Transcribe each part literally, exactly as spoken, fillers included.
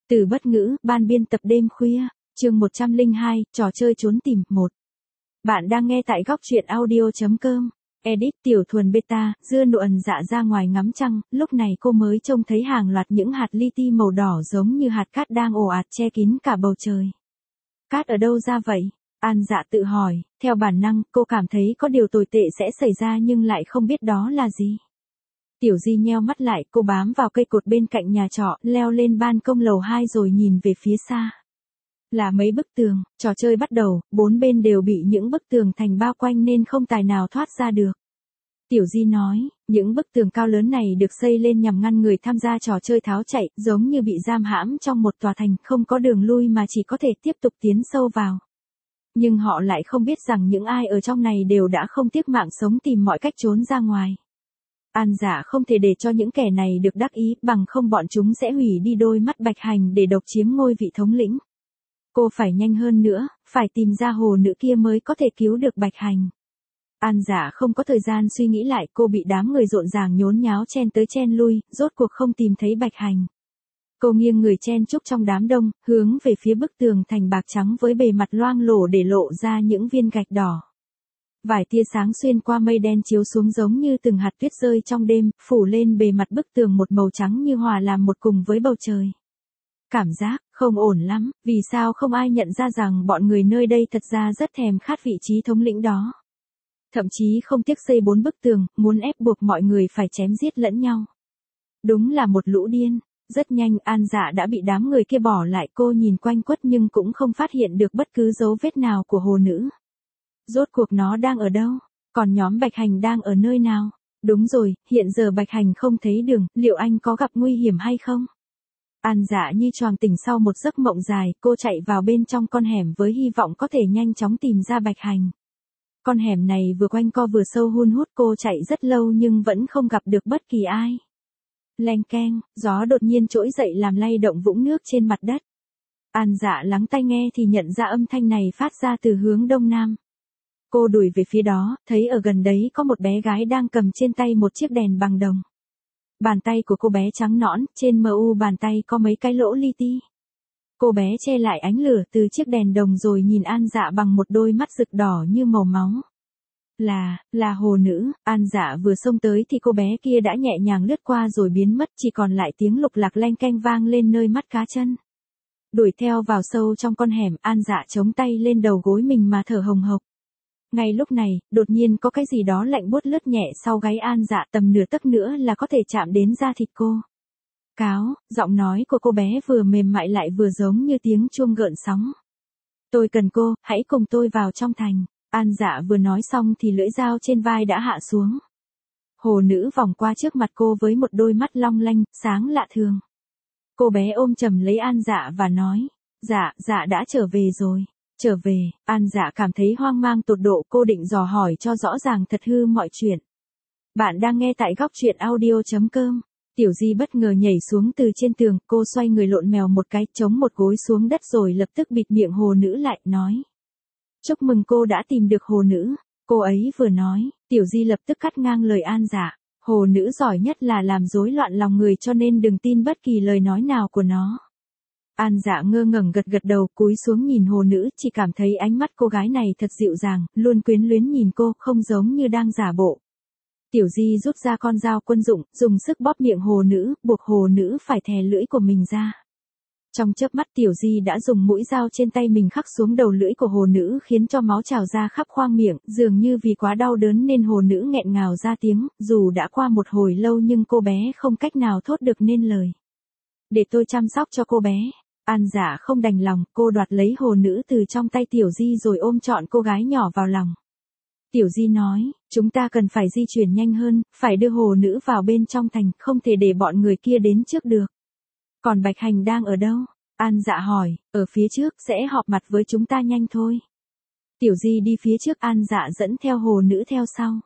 Từ bất ngữ, ban biên tập đêm khuya, chương một trăm lẻ hai, trò chơi trốn tìm, một. Bạn đang nghe tại góc truyện audio.com. Edit Tiểu Thuần Beta, dưa nuộn dạ ra ngoài ngắm trăng, lúc này cô mới trông thấy hàng loạt những hạt li ti màu đỏ giống như hạt cát đang ồ ạt che kín cả bầu trời. Cát ở đâu ra vậy? An Dạ tự hỏi, theo bản năng, cô cảm thấy có điều tồi tệ sẽ xảy ra nhưng lại không biết đó là gì. Tiểu Di nheo mắt lại, cô bám vào cây cột bên cạnh nhà trọ, leo lên ban công lầu hai rồi nhìn về phía xa. Là mấy bức tường, trò chơi bắt đầu, bốn bên đều bị những bức tường thành bao quanh nên không tài nào thoát ra được. Tiểu Di nói, những bức tường cao lớn này được xây lên nhằm ngăn người tham gia trò chơi tháo chạy, giống như bị giam hãm trong một tòa thành, không có đường lui mà chỉ có thể tiếp tục tiến sâu vào. Nhưng họ lại không biết rằng những ai ở trong này đều đã không tiếc mạng sống tìm mọi cách trốn ra ngoài. An Dạ không thể để cho những kẻ này được đắc ý, bằng không bọn chúng sẽ hủy đi đôi mắt Bạch Hành để độc chiếm ngôi vị thống lĩnh. Cô phải nhanh hơn nữa, phải tìm ra hồ nữ kia mới có thể cứu được Bạch Hành. An Dạ không có thời gian suy nghĩ lại, cô bị đám người rộn ràng nhốn nháo chen tới chen lui, rốt cuộc không tìm thấy Bạch Hành. Cô nghiêng người chen chúc trong đám đông, hướng về phía bức tường thành bạc trắng với bề mặt loang lổ để lộ ra những viên gạch đỏ. Vài tia sáng xuyên qua mây đen chiếu xuống giống như từng hạt tuyết rơi trong đêm, phủ lên bề mặt bức tường một màu trắng như hòa làm một cùng với bầu trời. Cảm giác không ổn lắm, vì sao không ai nhận ra rằng bọn người nơi đây thật ra rất thèm khát vị trí thống lĩnh đó. Thậm chí không tiếc xây bốn bức tường, muốn ép buộc mọi người phải chém giết lẫn nhau. Đúng là một lũ điên. Rất nhanh An Dạ đã bị đám người kia bỏ lại, cô nhìn quanh quất nhưng cũng không phát hiện được bất cứ dấu vết nào của hồ nữ. Rốt cuộc nó đang ở đâu? Còn nhóm Bạch Hành đang ở nơi nào? Đúng rồi, hiện giờ Bạch Hành không thấy đường, liệu anh có gặp nguy hiểm hay không? An Dạ như choàng tỉnh sau một giấc mộng dài, cô chạy vào bên trong con hẻm với hy vọng có thể nhanh chóng tìm ra Bạch Hành. Con hẻm này vừa quanh co vừa sâu hun hút, cô chạy rất lâu nhưng vẫn không gặp được bất kỳ ai. Leng keng, gió đột nhiên trỗi dậy làm lay động vũng nước trên mặt đất. An Dạ lắng tai nghe thì nhận ra âm thanh này phát ra từ hướng đông nam. Cô đuổi về phía đó, thấy ở gần đấy có một bé gái đang cầm trên tay một chiếc đèn bằng đồng. Bàn tay của cô bé trắng nõn, trên mờ u bàn tay có mấy cái lỗ li ti. Cô bé che lại ánh lửa từ chiếc đèn đồng rồi nhìn An Dạ bằng một đôi mắt rực đỏ như màu máu. Là, là hồ nữ. An Dạ vừa xông tới thì cô bé kia đã nhẹ nhàng lướt qua rồi biến mất, chỉ còn lại tiếng lục lạc leng keng vang lên nơi mắt cá chân. Đuổi theo vào sâu trong con hẻm, An Dạ chống tay lên đầu gối mình mà thở hồng hộc. Ngay lúc này, đột nhiên có cái gì đó lạnh buốt lướt nhẹ sau gáy An Dạ, tầm nửa tấc nữa là có thể chạm đến da thịt cô. Cáo, giọng nói của cô bé vừa mềm mại lại vừa giống như tiếng chuông gợn sóng. Tôi cần cô, hãy cùng tôi vào trong thành. An Dạ vừa nói xong thì lưỡi dao trên vai đã hạ xuống. Hồ nữ vòng qua trước mặt cô với một đôi mắt long lanh, sáng lạ thường. Cô bé ôm chầm lấy An Dạ và nói, dạ, dạ đã trở về rồi. Trở về, An Dạ cảm thấy hoang mang tột độ, cô định dò hỏi cho rõ ràng thật hư mọi chuyện. Bạn đang nghe tại góc truyện audio.com. Tiểu Di bất ngờ nhảy xuống từ trên tường, cô xoay người lộn mèo một cái, chống một gối xuống đất rồi lập tức bịt miệng hồ nữ lại, nói. Chúc mừng cô đã tìm được hồ nữ. Cô ấy vừa nói, Tiểu Di lập tức cắt ngang lời An Dạ. Hồ nữ giỏi nhất là làm rối loạn lòng người cho nên đừng tin bất kỳ lời nói nào của nó. An Dạ ngơ ngẩn gật gật đầu, cúi xuống nhìn hồ nữ, chỉ cảm thấy ánh mắt cô gái này thật dịu dàng, luôn quyến luyến nhìn cô, không giống như đang giả bộ. Tiểu Di rút ra con dao quân dụng, dùng sức bóp miệng hồ nữ, buộc hồ nữ phải thè lưỡi của mình ra. Trong chớp mắt Tiểu Di đã dùng mũi dao trên tay mình khắc xuống đầu lưỡi của hồ nữ khiến cho máu trào ra khắp khoang miệng, dường như vì quá đau đớn nên hồ nữ nghẹn ngào ra tiếng, dù đã qua một hồi lâu nhưng cô bé không cách nào thốt được nên lời. Để tôi chăm sóc cho cô bé. An Dạ không đành lòng, cô đoạt lấy hồ nữ từ trong tay Tiểu Di rồi ôm trọn cô gái nhỏ vào lòng. Tiểu Di nói, chúng ta cần phải di chuyển nhanh hơn, phải đưa hồ nữ vào bên trong thành, không thể để bọn người kia đến trước được. Còn Bạch Hành đang ở đâu? An Dạ hỏi, ở phía trước, sẽ họp mặt với chúng ta nhanh thôi. Tiểu Di đi phía trước, An Dạ dẫn theo hồ nữ theo sau.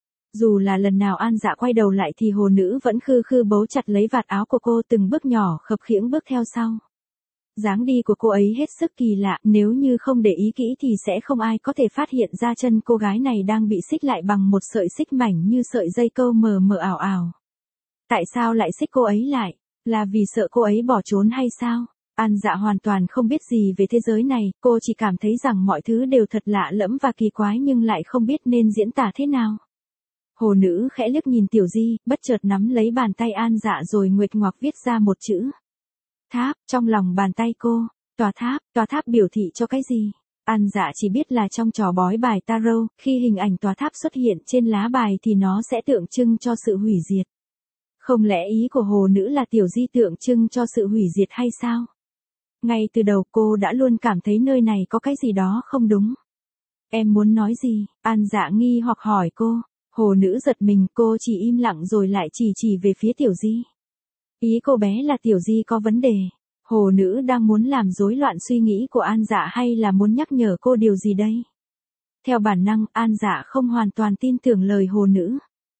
Dù là lần nào An Dạ quay đầu lại thì hồ nữ vẫn khư khư bấu chặt lấy vạt áo của cô, từng bước nhỏ khập khiễng bước theo sau. Dáng đi của cô ấy hết sức kỳ lạ, nếu như không để ý kỹ thì sẽ không ai có thể phát hiện ra chân cô gái này đang bị xích lại bằng một sợi xích mảnh như sợi dây câu mờ mờ ảo ảo. Tại sao lại xích cô ấy lại? Là vì sợ cô ấy bỏ trốn hay sao? An Dạ hoàn toàn không biết gì về thế giới này, cô chỉ cảm thấy rằng mọi thứ đều thật lạ lẫm và kỳ quái nhưng lại không biết nên diễn tả thế nào. Hồ nữ khẽ liếc nhìn Tiểu Di, bất chợt nắm lấy bàn tay An Dạ rồi nguệch ngoạc viết ra một chữ. Tháp, trong lòng bàn tay cô. Tòa tháp, tòa tháp biểu thị cho cái gì? An Dạ chỉ biết là trong trò bói bài tarot, khi hình ảnh tòa tháp xuất hiện trên lá bài thì nó sẽ tượng trưng cho sự hủy diệt. Không lẽ ý của hồ nữ là Tiểu Di tượng trưng cho sự hủy diệt hay sao? Ngay từ đầu cô đã luôn cảm thấy nơi này có cái gì đó không đúng. Em muốn nói gì? An Dạ nghi hoặc hỏi cô. Hồ nữ giật mình, cô chỉ im lặng rồi lại chỉ chỉ về phía Tiểu Di. Ý cô bé là Tiểu Di có vấn đề. Hồ nữ đang muốn làm rối loạn suy nghĩ của An Dạ hay là muốn nhắc nhở cô điều gì đây? Theo bản năng, An Dạ không hoàn toàn tin tưởng lời hồ nữ.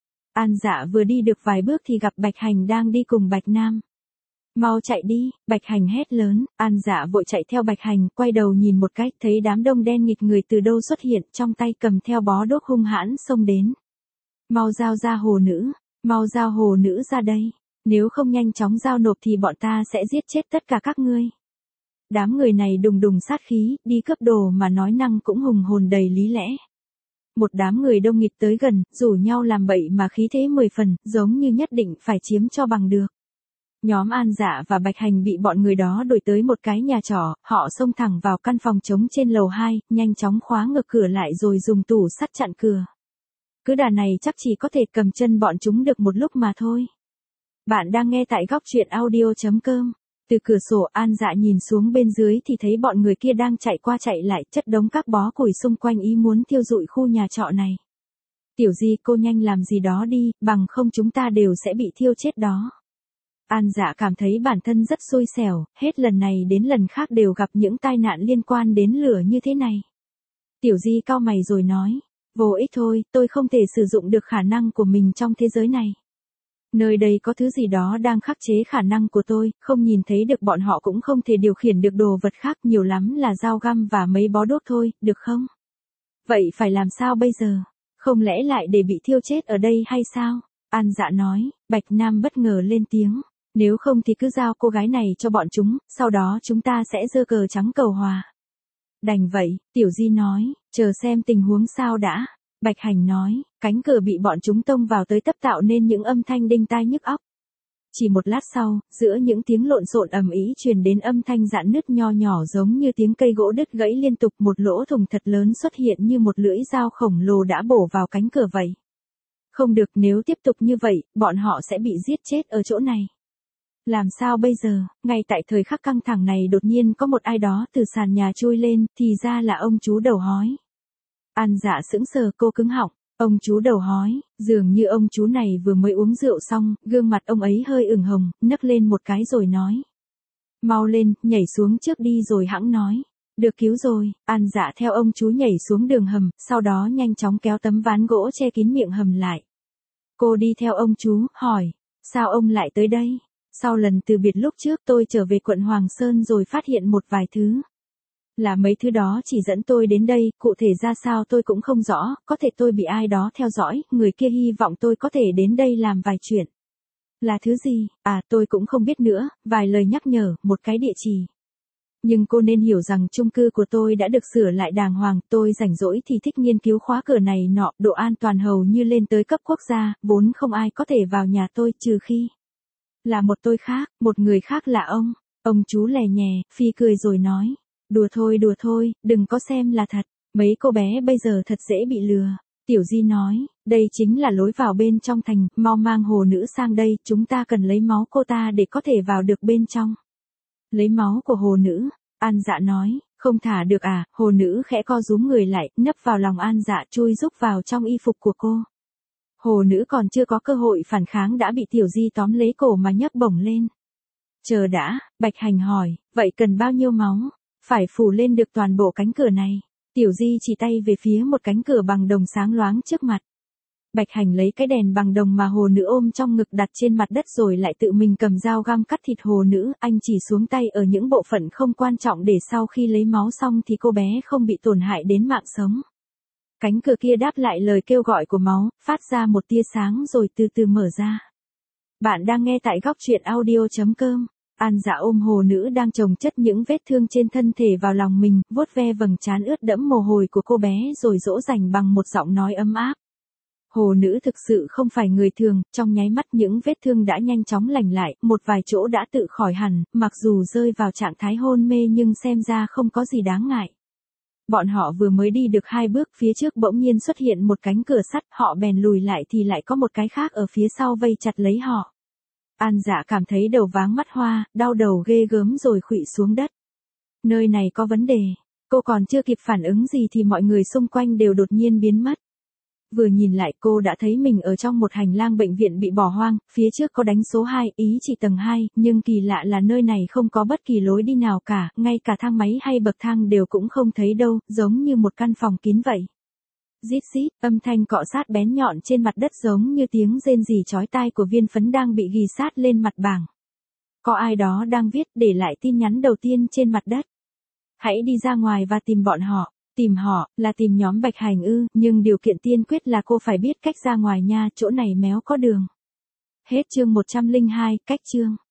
An Dạ vừa đi được vài bước thì gặp Bạch Hành đang đi cùng Bạch Nam. Mau chạy đi, Bạch Hành hét lớn, An Dạ vội chạy theo Bạch Hành, quay đầu nhìn một cách, thấy đám đông đen nghịt người từ đâu xuất hiện, trong tay cầm theo bó đuốc hung hãn xông đến. Mau giao ra hồ nữ, mau giao hồ nữ ra đây, nếu không nhanh chóng giao nộp thì bọn ta sẽ giết chết tất cả các ngươi. Đám người này đùng đùng sát khí, đi cướp đồ mà nói năng cũng hùng hồn đầy lý lẽ. Một đám người đông nghịt tới gần, rủ nhau làm bậy mà khí thế mười phần, giống như nhất định phải chiếm cho bằng được. Nhóm An Dạ và Bạch Hành bị bọn người đó đuổi tới một cái nhà trọ, họ xông thẳng vào căn phòng trống trên lầu hai, nhanh chóng khóa ngược cửa lại rồi dùng tủ sắt chặn cửa. Cứ đà này chắc chỉ có thể cầm chân bọn chúng được một lúc mà thôi. Bạn đang nghe tại góc truyện audio chấm com. Từ cửa sổ An Dạ nhìn xuống bên dưới thì thấy bọn người kia đang chạy qua chạy lại, chất đống các bó củi xung quanh ý muốn thiêu rụi khu nhà trọ này. Tiểu Di, cô nhanh làm gì đó đi, bằng không chúng ta đều sẽ bị thiêu chết đó. An Dạ cảm thấy bản thân rất xui xẻo, hết lần này đến lần khác đều gặp những tai nạn liên quan đến lửa như thế này. Tiểu Di cau mày rồi nói, vô ích thôi, tôi không thể sử dụng được khả năng của mình trong thế giới này. Nơi đây có thứ gì đó đang khắc chế khả năng của tôi, không nhìn thấy được bọn họ cũng không thể điều khiển được đồ vật khác, nhiều lắm là dao găm và mấy bó đuốc thôi, được không? Vậy phải làm sao bây giờ? Không lẽ lại để bị thiêu chết ở đây hay sao? An Dạ nói. Bạch Nam bất ngờ lên tiếng. Nếu không thì cứ giao cô gái này cho bọn chúng, sau đó chúng ta sẽ giơ cờ trắng cầu hòa. Đành vậy, Tiểu Di nói, chờ xem tình huống sao đã. Bạch Hành nói, cánh cửa bị bọn chúng tông vào tới tấp tạo nên những âm thanh đinh tai nhức óc. Chỉ một lát sau, giữa những tiếng lộn xộn ầm ĩ truyền đến âm thanh rạn nứt nho nhỏ giống như tiếng cây gỗ đứt gãy liên tục, một lỗ thủng thật lớn xuất hiện như một lưỡi dao khổng lồ đã bổ vào cánh cửa vậy. Không được, nếu tiếp tục như vậy, bọn họ sẽ bị giết chết ở chỗ này. Làm sao bây giờ? Ngay tại thời khắc căng thẳng này đột nhiên có một ai đó từ sàn nhà chui lên, thì ra là ông chú đầu hói. An Dạ sững sờ, cô cứng họng. Ông chú đầu hói, dường như ông chú này vừa mới uống rượu xong, gương mặt ông ấy hơi ửng hồng, nấc lên một cái rồi nói. Mau lên, nhảy xuống trước đi rồi hẵng nói. Được cứu rồi. An Dạ theo ông chú nhảy xuống đường hầm, sau đó nhanh chóng kéo tấm ván gỗ che kín miệng hầm lại. Cô đi theo ông chú, hỏi, sao ông lại tới đây? Sau lần từ biệt lúc trước tôi trở về quận Hoàng Sơn rồi phát hiện một vài thứ. Là mấy thứ đó chỉ dẫn tôi đến đây, cụ thể ra sao tôi cũng không rõ, có thể tôi bị ai đó theo dõi, người kia hy vọng tôi có thể đến đây làm vài chuyện. Là thứ gì? À, tôi cũng không biết nữa, vài lời nhắc nhở, một cái địa chỉ. Nhưng cô nên hiểu rằng chung cư của tôi đã được sửa lại đàng hoàng, tôi rảnh rỗi thì thích nghiên cứu khóa cửa này nọ, độ an toàn hầu như lên tới cấp quốc gia, vốn không ai có thể vào nhà tôi trừ khi là một tôi khác, một người khác là ông. Ông chú lè nhè, phi cười rồi nói. Đùa thôi đùa thôi, đừng có xem là thật, mấy cô bé bây giờ thật dễ bị lừa. Tiểu Di nói, đây chính là lối vào bên trong thành, mau mang hồ nữ sang đây, chúng ta cần lấy máu cô ta để có thể vào được bên trong. Lấy máu của hồ nữ, An Dạ nói, không thả được à, hồ nữ khẽ co rúm người lại, nấp vào lòng An Dạ chui rúc vào trong y phục của cô. Hồ nữ còn chưa có cơ hội phản kháng đã bị Tiểu Di tóm lấy cổ mà nhấc bổng lên. Chờ đã, Bạch Hành hỏi, vậy cần bao nhiêu máu? Phải phủ lên được toàn bộ cánh cửa này. Tiểu Di chỉ tay về phía một cánh cửa bằng đồng sáng loáng trước mặt. Bạch Hành lấy cái đèn bằng đồng mà hồ nữ ôm trong ngực đặt trên mặt đất rồi lại tự mình cầm dao găm cắt thịt hồ nữ, anh chỉ xuống tay ở những bộ phận không quan trọng để sau khi lấy máu xong thì cô bé không bị tổn hại đến mạng sống. Cánh cửa kia đáp lại lời kêu gọi của máu, phát ra một tia sáng rồi từ từ mở ra. Bạn đang nghe tại góc truyện audio chấm com. An Dạ ôm hồ nữ đang chồng chất những vết thương trên thân thể vào lòng mình, vuốt ve vầng trán ướt đẫm mồ hôi của cô bé rồi dỗ dành bằng một giọng nói ấm áp. Hồ nữ thực sự không phải người thường, trong nháy mắt những vết thương đã nhanh chóng lành lại, một vài chỗ đã tự khỏi hẳn, mặc dù rơi vào trạng thái hôn mê nhưng xem ra không có gì đáng ngại. Bọn họ vừa mới đi được hai bước, phía trước bỗng nhiên xuất hiện một cánh cửa sắt, họ bèn lùi lại thì lại có một cái khác ở phía sau vây chặt lấy họ. An Dạ cảm thấy đầu váng mắt hoa, đau đầu ghê gớm rồi khuỵu xuống đất. Nơi này có vấn đề. Cô còn chưa kịp phản ứng gì thì mọi người xung quanh đều đột nhiên biến mất. Vừa nhìn lại cô đã thấy mình ở trong một hành lang bệnh viện bị bỏ hoang, phía trước có đánh số hai, ý chỉ tầng hai, nhưng kỳ lạ là nơi này không có bất kỳ lối đi nào cả, ngay cả thang máy hay bậc thang đều cũng không thấy đâu, giống như một căn phòng kín vậy. Rít rít, âm thanh cọ sát bén nhọn trên mặt đất giống như tiếng rên rỉ chói tai của viên phấn đang bị ghì sát lên mặt bảng. Có ai đó đang viết để lại tin nhắn đầu tiên trên mặt đất. Hãy đi ra ngoài và tìm bọn họ. Tìm họ, là tìm nhóm Bạch Hành ư, nhưng điều kiện tiên quyết là cô phải biết cách ra ngoài nha, chỗ này méo có đường. Hết chương một trăm lẻ hai, cách chương.